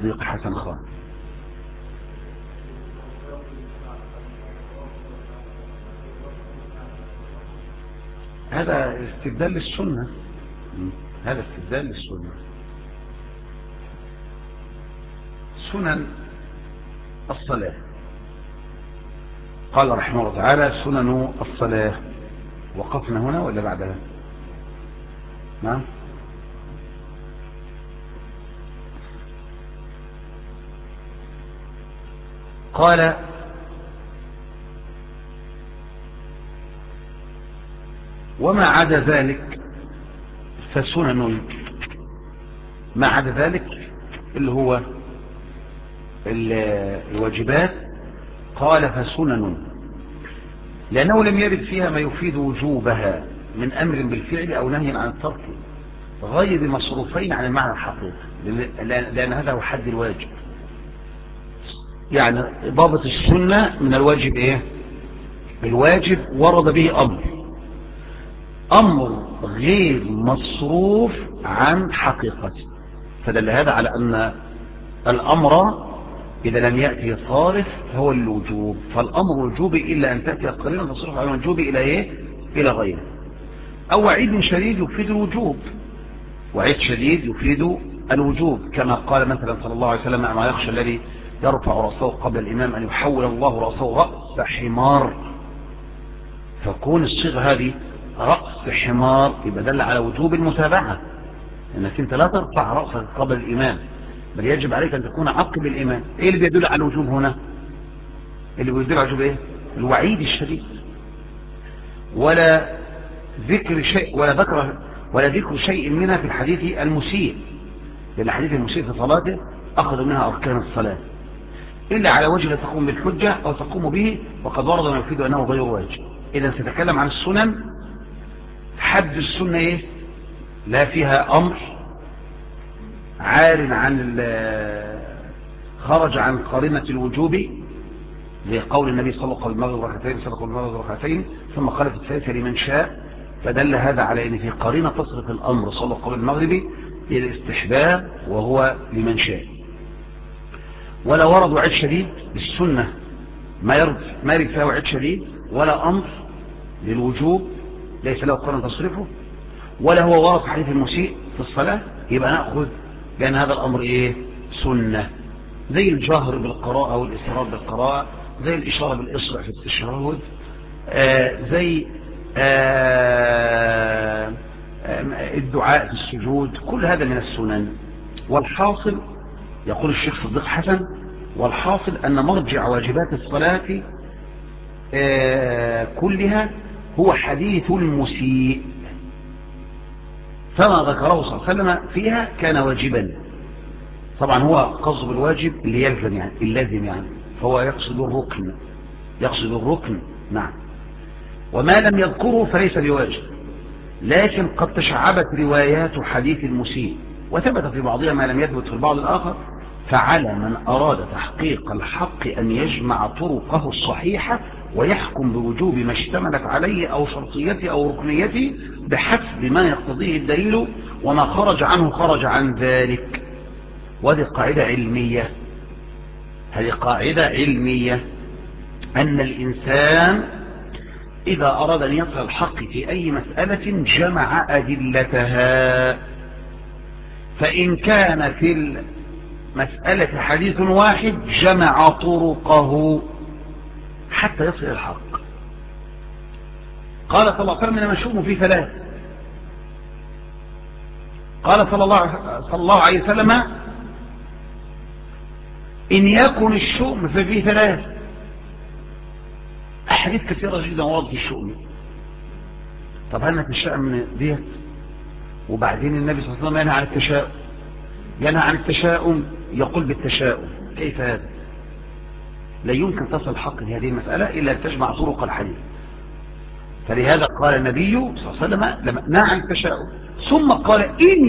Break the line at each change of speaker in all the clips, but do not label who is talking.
الصديق حسن خان. هذا استبدال للسنة، هذا استبدال للسنة. سنن الصلاة قال رحمه الله تعالى سنن الصلاة. وقفنا هنا ولا بعدها؟ نعم. قال وما عدا ذلك فسنن، ما عدا ذلك اللي هو الواجبات قال فسنن، لأنه لم يرد فيها ما يفيد وجوبها من أمر بالفعل أو نهي عن الترك غير مصروفين عن المعنى الحقيقي، لأن هذا هو حد الواجب. يعني ضابط السنة من الواجب ايه؟ الواجب ورد به أمر غير مصروف عن حقيقته، فدل هذا على أن الأمر إذا لم يأتي صارف هو الوجوب، فالأمر وجوبي إلا أن تأتي قرينة تصرف على الوجوب إلى إيه؟ إلى غيره. أو وعيد شديد يفيد الوجوب، وعيد شديد يفيد الوجوب، كما قال مثلا صلى الله عليه وسلم ما يخشى الذي يرفع رأسه قبل الإمام أن يحول الله رأسه رأس حمار، فكون الصيغة هذه رأس حمار يبقى دل على وجوب المتابعة، انك انت لا ترفع رأسك قبل الامام، بل يجب عليك ان تكون عقب الامام. ايه اللي بيدل على الوجوب هنا؟ اللي بيدل على الوجوب ايه؟ الوعيد الشديد، ولا ذكر شيء ولا ذكر شيء منها في الحديث المسيء، لان الحديث المسيء في صلاته اخذ منها اركان الصلاة الا على وجه لا تقوم بالحجة او تقوم به، وقد ورد ما يفيد انه غير واجب. اذا سنتكلم عن السنن. حد السنة ايه؟ لا فيها امر عار عن خرج عن قرينة الوجوب، زي قول النبي صلى الله عليه وسلم المغرب ركعتين صدق المغرب ركعتين ثم قال في الثالثة لمن شاء، فدل هذا على ان في قرينة تصرف الامر صلى الله قبل المغرب الى الاستحباب وهو لمن شاء. ولا ورد وعيد شديد بالسنة ما يرد فيها وعيد شديد، ولا امر للوجوب ليس له قرينة تصرفه، ولا هو ورد حديث المسيء في الصلاة، يبقى نأخذ لأن هذا الأمر إيه؟ سنة، زي الجهر بالقراءة والإسراء بالقراءة، زي الإشارة بالإصبع في التشهد، زي الدعاء في السجود، كل هذا من السنن. والحاصل يقول الشيخ صديق حسن والحاصل أن مرجع واجبات الصلاة كلها هو حديث المسيء، فما ذكره صلى الله عليه وسلم فيها كان واجبا. طبعا هو قصد بالواجب اللي يلزم يعني اللازم يعني، فهو يقصد الركن نعم. وما لم يذكره فليس بواجب، لكن قد تشعبت روايات حديث المسيء وثبت في بعضها ما لم يثبت في البعض الآخر، فعلى من أراد تحقيق الحق أن يجمع طرقه الصحيحة ويحكم بوجوب ما اشتملت عليه أو شرطيته أو ركنيته بحسب ما يقتضيه الدليل، وما خرج عنه خرج عن ذلك. وهذه قاعدة علمية، هذه قاعدة علمية أن الإنسان إذا أراد أن يصل الحق في أي مسألة جمع أدلتها، فإن كان في المسألة حديث واحد جمع طرقه حتى يصل الحق. قال صلى الله عليه وسلم إنما الشؤم في ثلاث، قال صلى الله عليه وسلم إن يكن الشؤم ففي ثلاث، أحاديث كثيرة جدا ورد في الشؤم. طب هل نتشاءم من ديت؟ وبعدين النبي صلى الله عليه وسلم ينهى عن التشاؤم، ينهى عن التشاؤم يقول بالتشاؤم، كيف هذا؟ لا يمكن تصل الحق في هذه المسألة إلا أن تجمع طرق الحديث. فلهذا قال النبي صلى الله عليه وسلم لما نهى عن التشاؤم ثم قال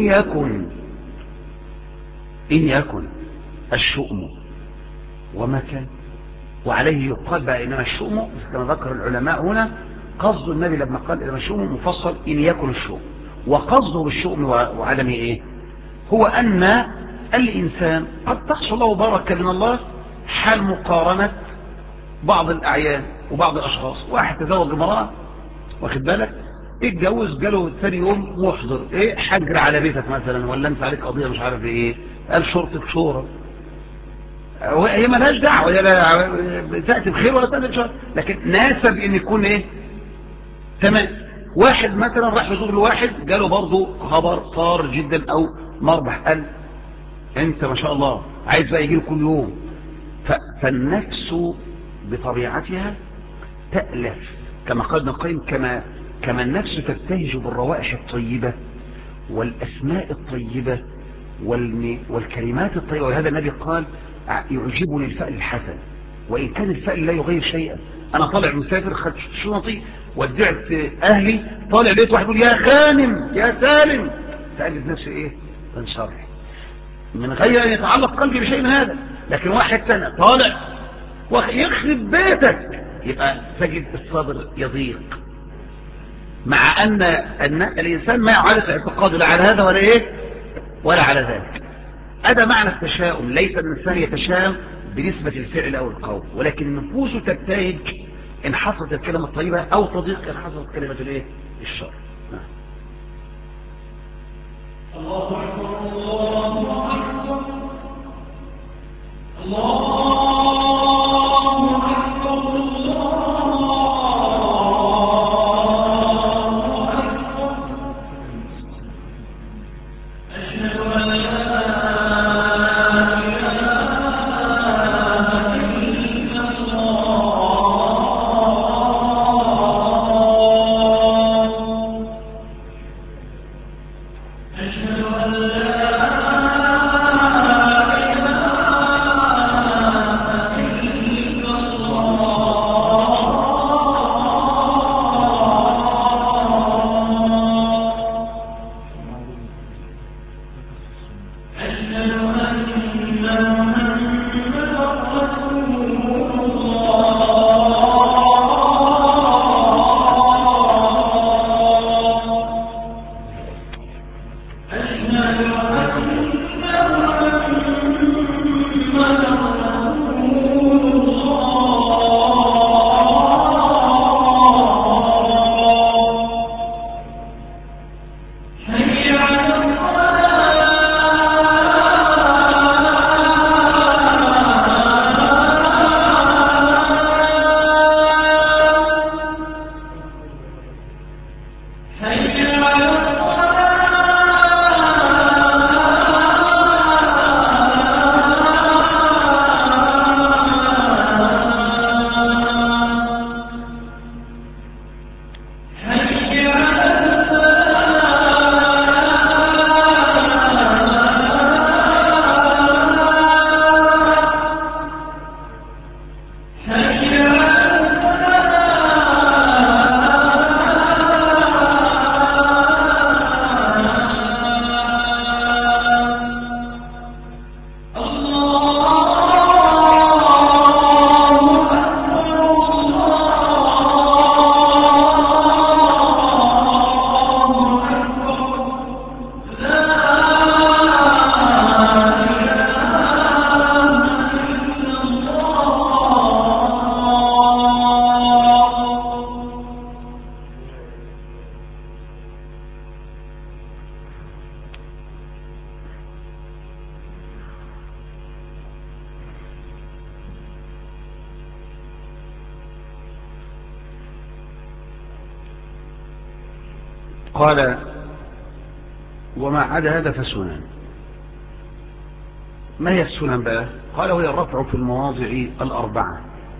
إن يكن الشؤم وما كان، وعليه يقال بقى إنما الشؤم كما ذكر العلماء هنا قصد النبي لما قال إنما الشؤم مفصل إن يكن الشؤم، وقصده بالشؤم وعدمه إيه؟ هو أن الإنسان قد تحصل له بركة من الله حال مقارنة بعض الأعيان وبعض الأشخاص. واحد تزوج امرأة، واخد بالك، اتجوز، جاله ثاني يوم محضر ايه، حجر على بيتك مثلا، ولا انت عليك قضية مش عارف ايه، قال شرطة شورى. هي مالهاش دعوة، هي تأتي بخير ولا تأتي بشر، لكن ناسب ان يكون ايه تمام. واحد مثلا راح يزور لواحد، جاله برضه خبر صار جدا او مربح، قال انت ما شاء الله عايز بقى يجي كل يوم. فالنفس بطبيعتها تألف، كما قال ابن القيم، كما النفس تبتهج بالروائح الطيبة والأسماء الطيبة والكلمات الطيبة. وهذا النبي قال يعجبني الفأل الحسن وإن كان الفأل لا يغير شيئا. أنا طالع مسافر، خدت شنطي ودعت أهلي، طالع لقيت واحد يقول يا خانم يا سالم، فقلت نفسي إيه، انشرح من غير أن يتعلق قلبي بشيء من هذا. لكن واحد سنة طالع يخرب بيتك، يبقى تجد الصدر يضيق، مع أن الإنسان ما يعرف اعتقاده لا على هذا ولا إيه ولا على ذلك. هذا معنى التشاؤم. ليس الإنسان يتشاءم بنسبة الفعل أو القول، ولكن نفوسه تبتهج إن حصلت الكلمة الطيبة، أو تضيق إن حصلت كلمة الإيه الشر. الله أكبر الله أكبر الله قال وما عدا هذا فسنن. ما هي السنن بقى؟ قال وهي الرفع في المواضع الأربعة،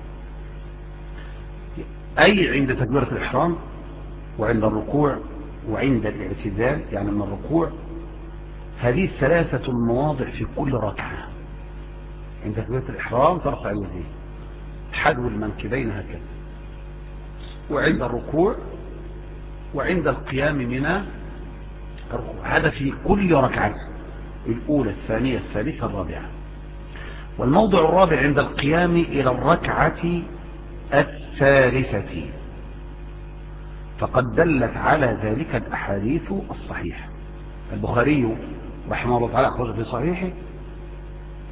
أي عند تكبيرة الإحرام وعند الركوع وعند الاعتدال، يعني من الركوع. هذه الثلاثة المواضع في كل ركعة. عند تكبيرة الإحرام ترفع اليدين حذو المنكبين هكذا، وعند الركوع وعند القيام من الركوع. هذا في كل ركعة، الأولى الثانية الثالثة الرابعة. والموضع الرابع عند القيام إلى الركعة الثالثة، فقد دلت على ذلك الأحاديث الصحيحة. البخاري رحمه الله تعالى أخرج في صحيحه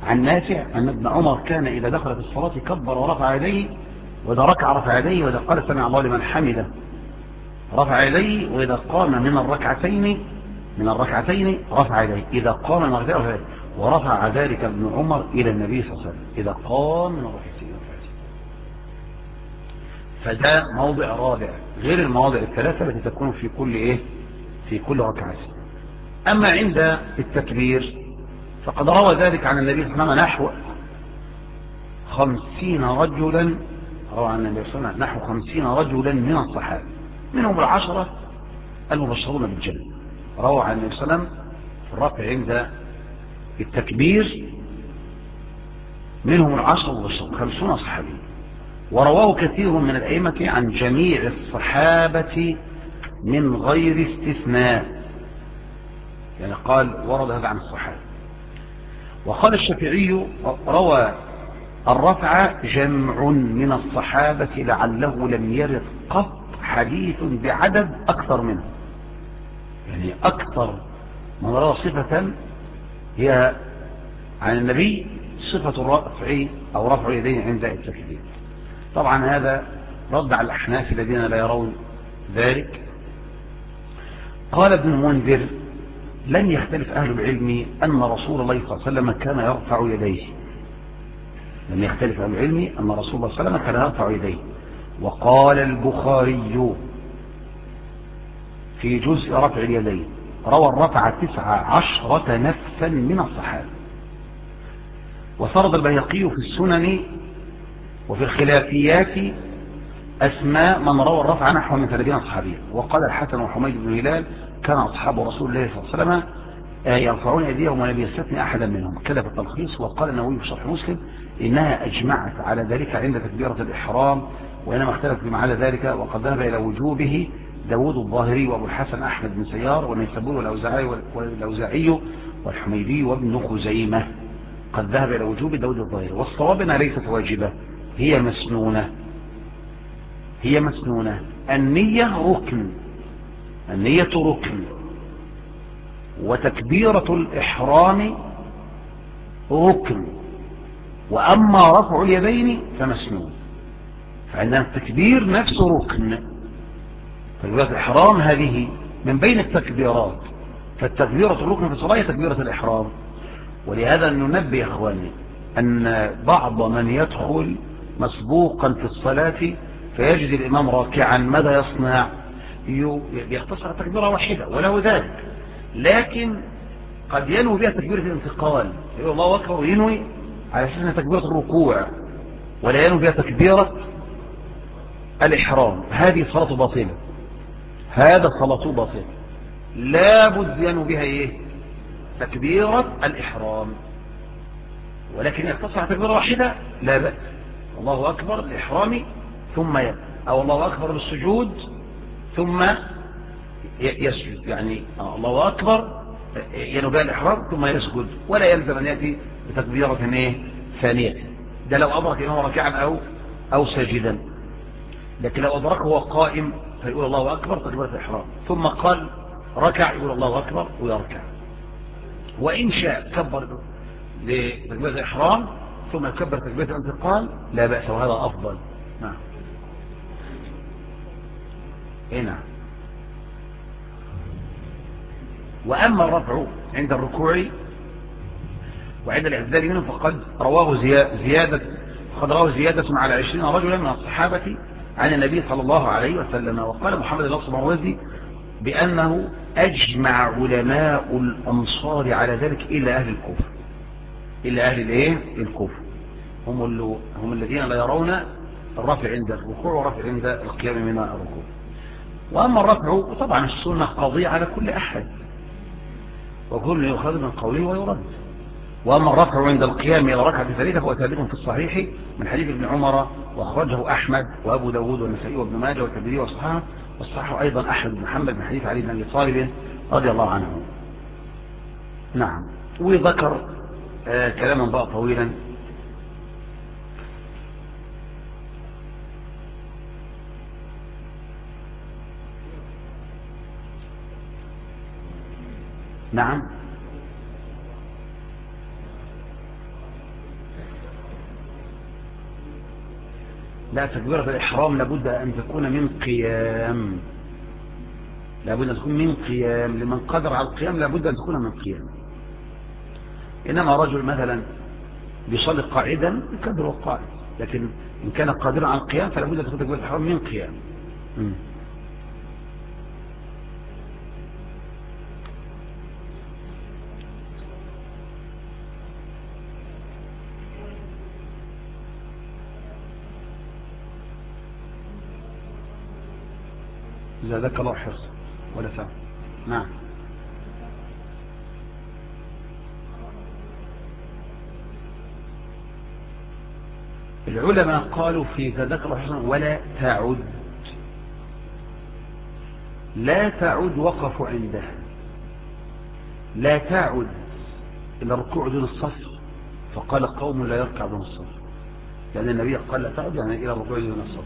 عن نافع أن ابن عمر كان إذا دخل في الصلاة كبر ورفع يديه، وإذا ركع رفع يديه، وإذا قال سمع الله لمن حمده رفع يديه، وإذا قام من الركعتين رفع يديه، إذا قام من الركعتين رفع يديه. ورفع ذلك ابن عمر إلى النبي صلى الله عليه وسلم إذا قام من الركعتين. فده موضع رابع غير المواضع الثلاثة التي تكون في كل في كل ركعة. أما عند التكبير فقد روى ذلك عن النبي صلى الله عليه وسلم نحو 50 رجلا، روى عن النبي صلى الله عليه وسلم نحو 50 رجلا من الصحابة، منهم 10 المبشرون بالجنة. روى عن النبي صلى الله عليه وسلم في الرفع عند التكبير منهم 10 المبشرون 50 صحابي. ورواه كثير من الأئمة عن جميع الصحابة من غير استثناء، يعني قال ورد هذا عن الصحابة. وقال الشافعي روى الرفع جمع من الصحابة لعله لم يرد قط حديث بعدد أكثر منه، يعني أكثر من روى صفة هي عن النبي صفة الرفع أو رفع اليدين عند التكبير. طبعا هذا رد على الأحناف الذين لا يرون ذلك. قال ابن المنذر لم يختلف أهل العلم أن رسول الله صلى الله عليه وسلم كان يرفع يديه، لم يختلف أهل العلم أن رسول الله صلى الله عليه وسلم كان يرفع يديه. وقال البخاري في جزء رفع اليدين روى الرفع 19 نفسا من الصحابة. وسرد البيهقي في السنن وفي الخلافيات أسماء من روى الرفع نحو من 30 صحابيا. وقال الحسن وحميد بن هلال كان أصحاب رسول الله صلى الله عليه وسلم يرفعون أيديهم ولم يستثني أحدا منهم، كذا في التلخيص. وقال النووي في شرح مسلم إنها أجمعت على ذلك عند تكبيرة الإحرام، وإنما اختلف فيما على ذلك، وقد ذهب إلى وجوبه داود الظاهري وأبو الحسن أحمد بن سيار والنيسابوري والأوزاعي والحميدي وابن خزيمة. قد ذهب إلى وجوب داود الظاهري. والصواب أنها ليست واجبة، هي مسنونة. النية ركن، وتكبيرة الإحرام ركن، وأما رفع اليدين فمسنون. فعندنا التكبير نفسه ركن، تكبيرة الإحرام هذه من بين التكبيرات، فالتكبيرة الركن في الصلاة هي تكبيرة الإحرام. ولهذا ننبه يا إخواني أن بعض من يدخل مسبوقا في الصلاة فيجد الإمام راكعا ماذا يصنع؟ يختصر تكبيرة واحدة وله ذلك، لكن قد ينوي بها تكبيرة الانتقال، يقول الله أكبر وينوي على أساس أنها تكبيرة الركوع ولا ينوي بها تكبيرة الإحرام. هذه صلاة باطلة، هذا صلاة باطلة، لابد ينوي بها تكبيرة الإحرام. ولكن يختصر تكبيرة واحدة لا بأس، الله أكبر الإحرام ثم أو الله أكبر بالسجود ثم يسجد، يعني الله أكبر ينوي بها الإحرام ثم يسجد، ولا يلزم أن يأتي بتكبيرة ثانية. ده لو أدرك أنه ركعا أو ساجدا. لكن لو أدركه هو قائم فيقول الله أكبر تكبيرة الإحرام، ثم قال ركع يقول الله أكبر ويركع. وإن شاء كبر لتكبيرة الإحرام ثم يكبر تكبيرة الانتقال لا بأس، وهذا أفضل. نعم. نعم. وأما الرفع عند الركوع وعند الاعتدال منه فقد رواه زيادة على 20 رجلا من الصحابة عن النبي صلى الله عليه وسلم. وقال محمد الأصبعوذي بأنه أجمع علماء الأمصار على ذلك إلا أهل الكوفة، إلا أهل الكوفة هم الذين لا يرون الرفع عند الركوع ورفع عند القيام من الركوع. وأما الرفع طبعا السنة قضية على كل أحد، وكل يؤخذ من قوله ويرد. وأما الرفع عند القيام إلى ركعة ثالثة فهو ثابت في الصحيح من حديث ابن عمر، وأخرجه أحمد وأبو داود والنسائي وابن ماجه والترمذي والصحيح أيضا أحمد بن محمد من حديث علي بن أبي طالب رضي الله عنه. نعم. وذكر كلاما بقى طويلا. نعم. لا، تكبيرة الإحرام لابد أن تكون من قيام، لابد أن تكون من قيام، لمن قدر على القيام لابد أن تكون من قيام. إنما رجل مثلا بيصلي قاعدا يكبر القاعد، لكن إن كان قادرا على القيام فلابد أن تكون تكبيرة الإحرام من قيام. زادك الله حرصا ولا فهم. نعم. العلماء قالوا في زادك الله حرصا ولا تعد، لا تعد وقفوا عندها، لا تعد إلى الركوع دون الصف، فقال قوم لا يركع دون الصف، لأن النبي قال لا تعد يعني إلى الركوع دون الصف.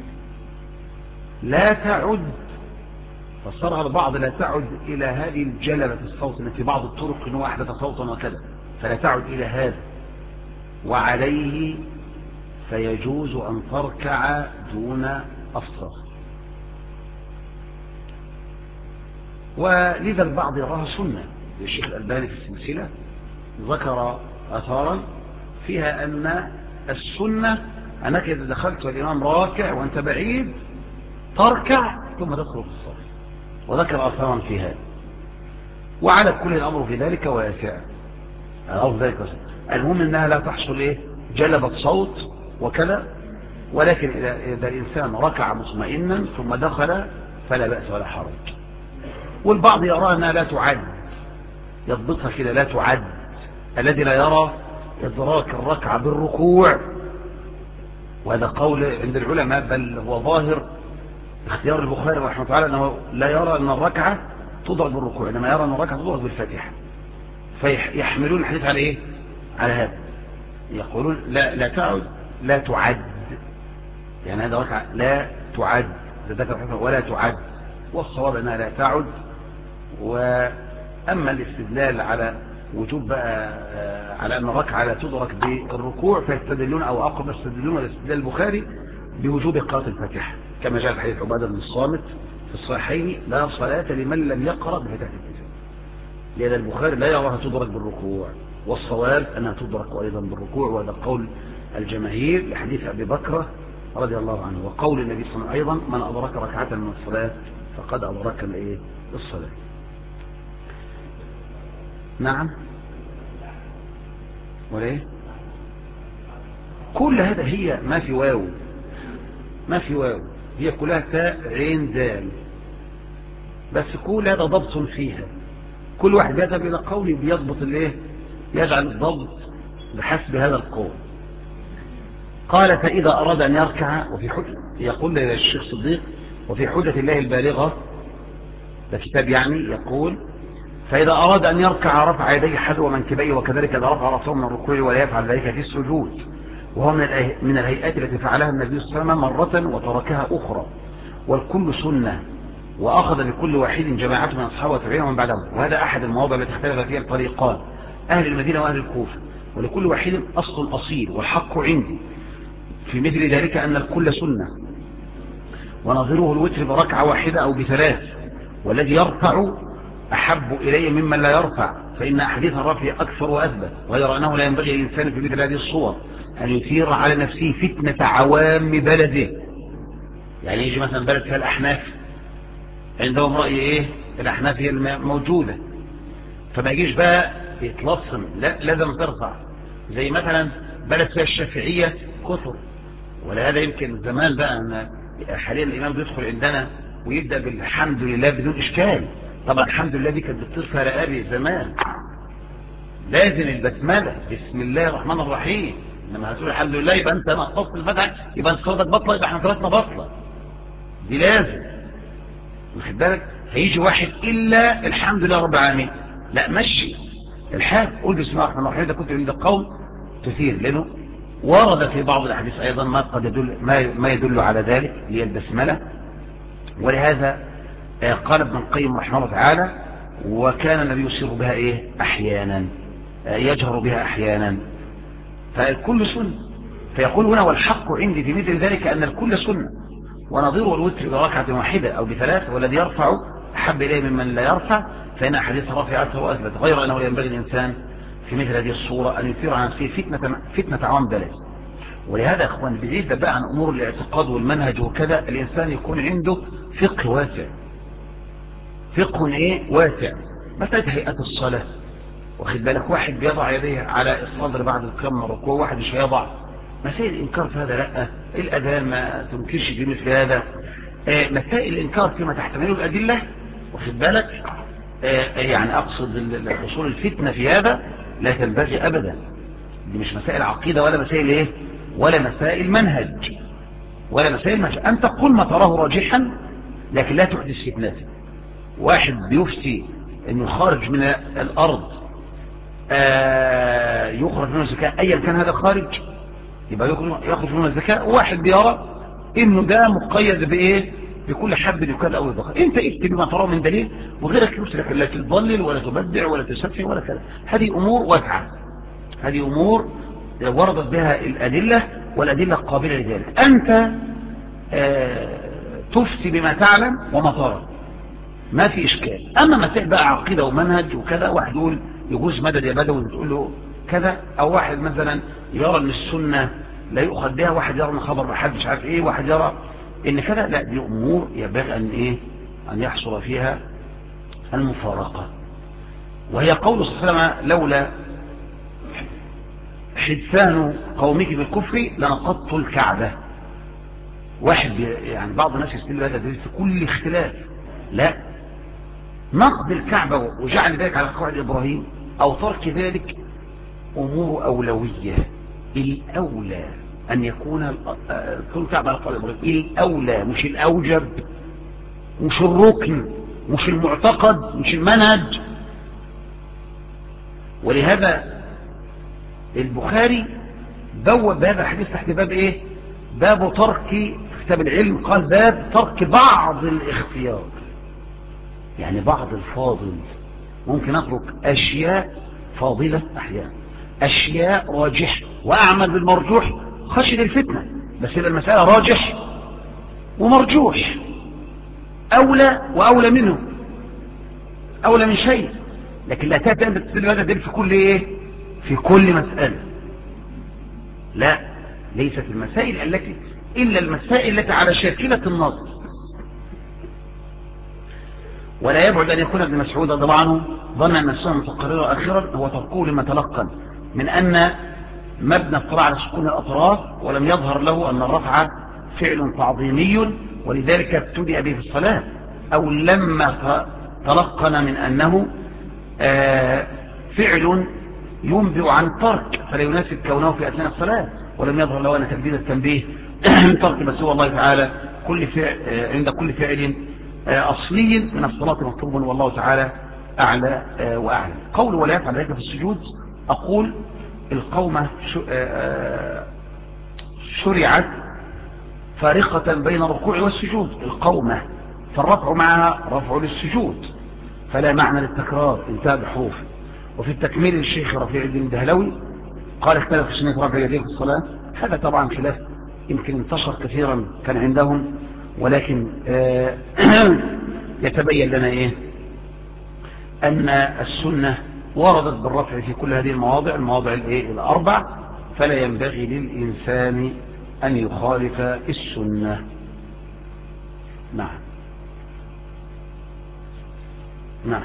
لا تعد فصار البعض لا تعد إلى هذه الجلبة الصوت التي بعض الطرق إنه أحدث صوتا وكذا، فلا تعد إلى هذا، وعليه فيجوز أن تركع دون الصف. ولذا البعض يراها سنة، الشيخ الألباني في السلسلة ذكر أثارا فيها أن السنة أنك إذا دخلت والإمام راكع وأنت بعيد تركع ثم تدخل في الصف، وذكر أثارا في هذا. وعلى كل الأمر في ذلك واسع، الأمر في ذلك واسع. المهم أنها لا تحصل جلبة صوت وكذا، ولكن إذا الإنسان ركع مطمئنا ثم دخل فلا بأس ولا حرج. والبعض يرى أنها لا تعد، يضبطها كده لا تعد، الذي لا يرى إدراك الركعة بالركوع، وهذا قول عند العلماء، بل هو ظاهر اختيار البخاري رحمه الله تعالى أنه لا يرى أن الركعة تضرب بالركوع، إنما يرى أن الركعة تضرب بالفاتحة، فيحملون الحديث على إيه؟ على هذا، يقولون لا تعد، لا تعد، يعني هذا ركعة لا تعد ولا تعد، والصواب أنها لا تعد. وأما الاستدلال على وجوب بقى على أن الركعة لا تدرك بالركوع فيستدلون، أو أقرب يستدلون الاستدلال البخاري بوجوب قراءة الفاتحة، كما جاء في حديث عبادة بن الصامت في الصحيحين: لا صلاة لمن لم يقرأ بفاتحة الكتاب. لأن البخاري لا يراها تدرك بالركوع، والصواب أنها تدرك أيضا بالركوع، وهذا قول الجماهير لحديث أبي بكر رضي الله عنه، وقول النبي صلى الله عليه وسلم أيضا: من أدرك ركعة من الصلاة فقد أدرك الصلاة. نعم. وليه؟ كل هذا هي ما في واو، ما في واو، هي كلها تاء عين دال، بس كل هذا ضبط فيها، كل واحد يذهب إلى قوله بيضبط يجعل الضبط بحسب هذا القول. قال: فإذا أراد أن يركع، وفي حجة، يقول الشيخ صديق: وفي حجة الله البالغة، ده كتاب يعني، يقول: فإذا أراد أن يركع رفع يديه حذو منكبيه، وكذلك إذا رفع رأسه من الركوع، ولا يفعل ذلك في السجود، وهو من الهيئات التي فعلها النبي صلى الله عليه وسلم مرة وتركها أخرى، والكل سنة، وأخذ بكل واحد جماعة من أصحابه وتابعين ومن بعدهم. وهذا أحد المواضع التي اختلف فيها الطريقان، أهل المدينة وأهل الكوفة، ولكل واحد أصل أصيل، والحق عندي في مثل ذلك أن الكل سنة، ونظيره الوتر بركعة واحدة أو بثلاث، والذي يرفع أحب إليه ممن لا يرفع، فإن أحاديث الرفع أكثر وأثبت، غير أنه لا ينبغي للإنسان في مثل هذه الصور أن يثير على نفسه فتنة عوام بلده. يعني يجي مثلا بلد فيها الأحناف، عندهم رأي الأحناف هي الموجودة، فما يجيش بقى يتلصم، لا لازم ترفع. زي مثلا بلد فيها الشافعية كثر، ولهذا يمكن زمان بقى أن حاليا الإمام بيدخل عندنا ويبدأ بالحمد لله بدون إشكال. طبعا الحمد لله دي كانت بتصفى رقابي زمان، لازم البسملة بسم الله الرحمن الرحيم، لما هتقول الحمد لله يبقى انت نقصت الفتح، يبقى انت صوتك بطلة، يبقى احنا صلاتنا بطلة، دي لازم. واخد بالك؟ هيجي واحد الا الحمد لله رب العالمين، لا مشي الحال، قول بسم الله الرحمن الرحيم، ده كنت عند القوم تثير، لانه ورد في بعض الاحاديث ايضا ما قد يدل ما يدل على ذلك، هي البسملة. ولهذا قال ابن القيم رحمه الله تعالى: وكان النبي يسر بها احيانا، يجهر بها احيانا، فالكل سنة. فيقول هنا والحق عندي في مثل ذلك أن الكل سنة، ونظير الوتر بركعة واحدة أو بثلاث، والذي يرفع أحب إليه ممن لا يرفع، فإن حديث رافعته وأثبت، غير أنه ينبغي الإنسان في مثل هذه الصورة أن يثير عن نفسه فتنة عوام بلد. ولهذا يا أخوان بعيد بقى عن أمور الاعتقاد والمنهج وكذا، الإنسان يكون عنده فقه واسع، فقه إيه واسع. مسألة هيئة الصلاة، واخد بالك، واحد بيضع يديه على الصدر بعد القيام من الركوع، واحد مش هيضع. مسائل الإنكار في هذا لا، الأذان ما تنكرش في مثل هذا. مسائل الإنكار فيما تحتمله الأدلة، واخد بالك، يعني أقصد حصول الفتنة في هذا لا تنبغي أبدا. دي مش مسائل عقيدة ولا مسائل إيه، ولا مسائل منهج، ولا مسائل منهج. أنت قل ما تراه راجحا لكن لا تحدث فتنة. واحد بيفتي أنه خارج من الأرض يخرج منه الزكاة، أيا كان هذا خارج يبقى يخرج منه الزكاة. واحد بيرى انه ده مقيد بايه، بكل حب يكاد او يضخ. انت اكتب ما تراه من دليل وغيرك يسلك، لا تضلل ولا تبدع ولا تسفه ولا كذا. هذه امور واسعه، هذه امور وردت بها الادله، والادله قابله لذلك. انت تفتي بما تعلم وما ترى، ما في اشكال. اما مسائل بقى عقيده ومنهج وكذا، واحد يقول يجوز مدد يا بدوي وتقول له كذا، او واحد مثلا يرى ان السنه لا يؤخذ بها، واحد يرى ان خبر ما حدش عارف ايه، واحد يرى ان كذا، لا دي امور ينبغي ان ايه، ان يحصل فيها المفارقه. وهي قول صلى الله عليه وسلم لولا حدثان قومك بالكفر لنقضت الكعبه. واحد يعني بعض الناس يستدل هذا دليل في كل اختلاف، لا، نقض الكعبه وجعل ذلك على قواعد ابراهيم او ترك ذلك امور اولويه. الاولى ان يكون كل كعبه على قواعد ابراهيم، الاولى مش الاوجب، مش الركن، مش المعتقد، مش المنهج. ولهذا البخاري بوب هذا الحديث تحت باب ايه، باب ترك، في كتاب العلم قال باب ترك بعض الاختيار، يعني بعض الفاضل ممكن اترك اشياء فاضلة احيانا، اشياء راجح واعمل بالمرجوح خشية الفتنة، بس يبقى المسألة راجح ومرجوح، اولى واولى منه، اولى من شيء. لكن لا تأتي انت تستدل هذا دليل في كل ايه، في كل مسألة، لا، ليست المسائل التي الا المسائل التي على شاكلة النص. ولا يبعد أن يكون ابن مسعود رضي الله عنه ظن أن السنة متقررة آخرا هو تركه لما تلقن من أن مبنى الصلاة على سكون الأطراف، ولم يظهر له أن الرفع فعل تعظيمي ولذلك ابتدأ به في الصلاة، أو لما تلقن من أنه فعل ينبئ عن الترك فلا يناسب كونه في أثناء الصلاة، ولم يظهر له أن تبديل التنبيه ترك بس هو الله تعالى كل فعل عند كل فعل أصلي من الصلاة مطلوب، والله تعالى أعلى وأعلى. قول ولا يفعل ذلك في السجود، أقول القومة شرعت فارقة بين الركوع والسجود، القومة فالرفع معها رفع للسجود فلا معنى للتكرار، انتهى بحروف. وفي التكميل الشيخ رفيع الدين الدهلوي قال اختلف في سنة رفع يديه في الصلاة، هذا طبعا خلاف يمكن انتشر كثيرا كان عندهم، ولكن يتبين لنا ايه ان السنة وردت بالرفع في كل هذه المواضع الايه الاربع، فلا ينبغي للانسان ان يخالف السنة. نعم نعم.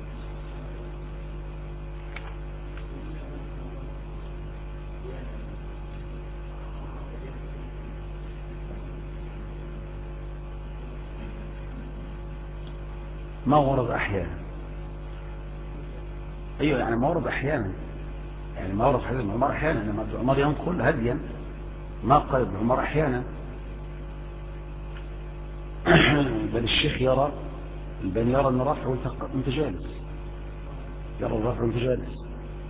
ما ورد احيانا، ايوه يعني ما ورد احيانا، يعني ما ورد حديث عمر احيانا، لما عمر ينقل هديا ما قال ابن عمر احيانا بل الشيخ يرى الباني يرى ان رفعه وانت جالس، يرى الرفع وانت جالس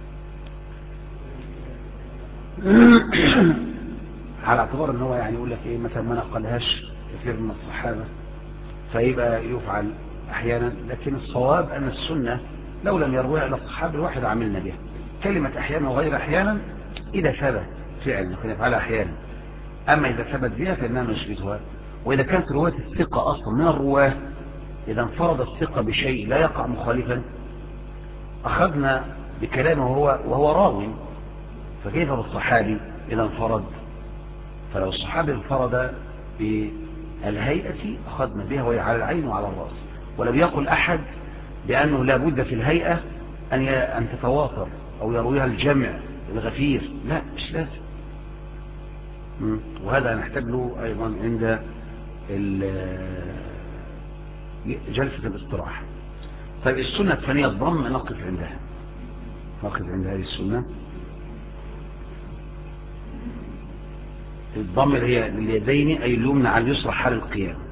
على اعتبار ان هو يعني يقول لك ايه مثلا ما نقلهاش كثير من الصحابه فيبقى يفعل احيانا، لكن الصواب ان السنه لو لم يرويها الى الصحابه الواحد عملنا بها. كلمه احيانا وغير احيانا اذا ثبت فعلا يكون يفعلها أحيانا. أما إذا ثبت بها فإننا نثبتها. وإذا كانت رواية الثقة أصلا من الرواة، إذا انفرد الثقة بشيء لا يقع مخالفا أخذنا بكلامه وهو راوي، فكيف بالصحابي إذا انفرد؟ فلو الصحابي انفرد بالهيئة أخذنا بها وهي على العين وعلى الرأس، ولم يقل أحد بأنه لا بد في الهيئة أن تتواتر أو يرويها الجمع الغفير، لا مش لازم. وهذا نحتاج له أيضا عند جلسة الاستراحة. طيب السنة الثانية الضم، نقف عندها، نقف عند هذه السنة. الضم اللي هي اليدين أي اليمنى على اليسرى حال القيام.